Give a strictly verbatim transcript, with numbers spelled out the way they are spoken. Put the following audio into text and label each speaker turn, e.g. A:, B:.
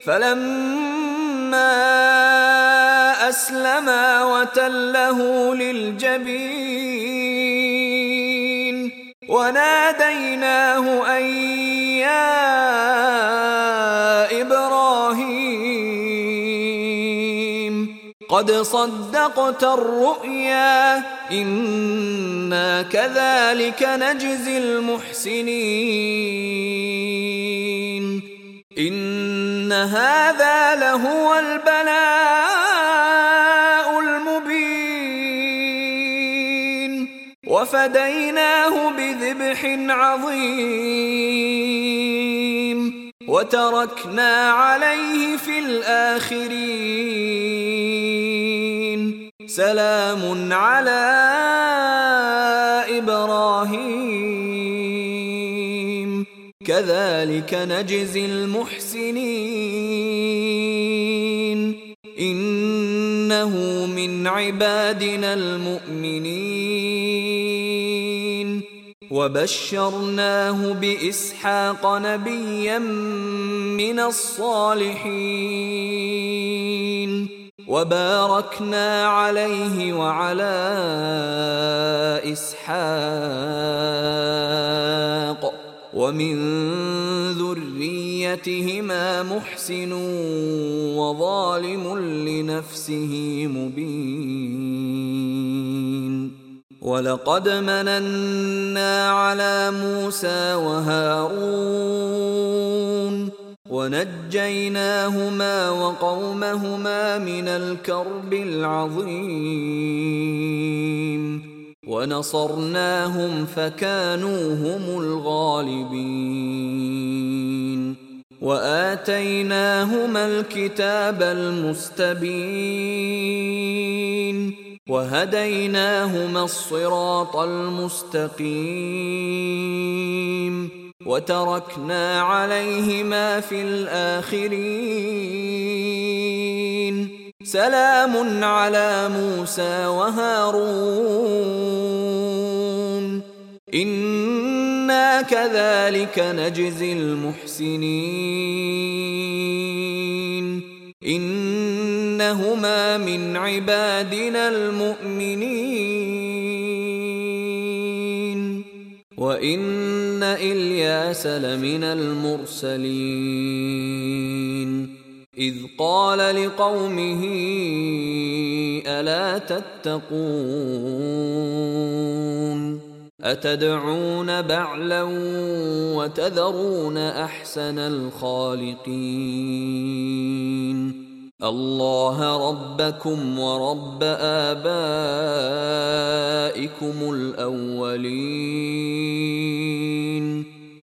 A: فلما أسلما وتله للجبين وناديناه أن يا إبراهيم قد صدقت الرؤيا إنا كذلك نجزي المحسنين إن هذا لهو البلاء المبين وفديناه بذبح عظيم وتركنا عليه في الآخرين سلام على إبراهيم كذلك نجزي المحسنين إنه من عبادنا المؤمنين وبشرناه بإسحاق نبيا من الصالحين وباركنا عليه وعلى إسحاق ومن ذريتهما محسن وظالم لنفسه مبين ولقد مننا على موسى وهارون ونجيناهما وقومهما من الكرب العظيم ونصرناهم فكانوا هم الغالبين وآتيناهما الكتاب المستبين وهديناهما الصراط المستقيم وتركنا عليهما في الآخرين سلام على موسى وهارون إنا كذلك نجزي المحسنين إنهما من عبادنا المؤمنين وإن إلياس لمن المرسلين إذ قال لقومه ألا تتقون أتدعون بعلا وتذرون أحسن الخالقين الله ربكم ورب آبائكم الأولين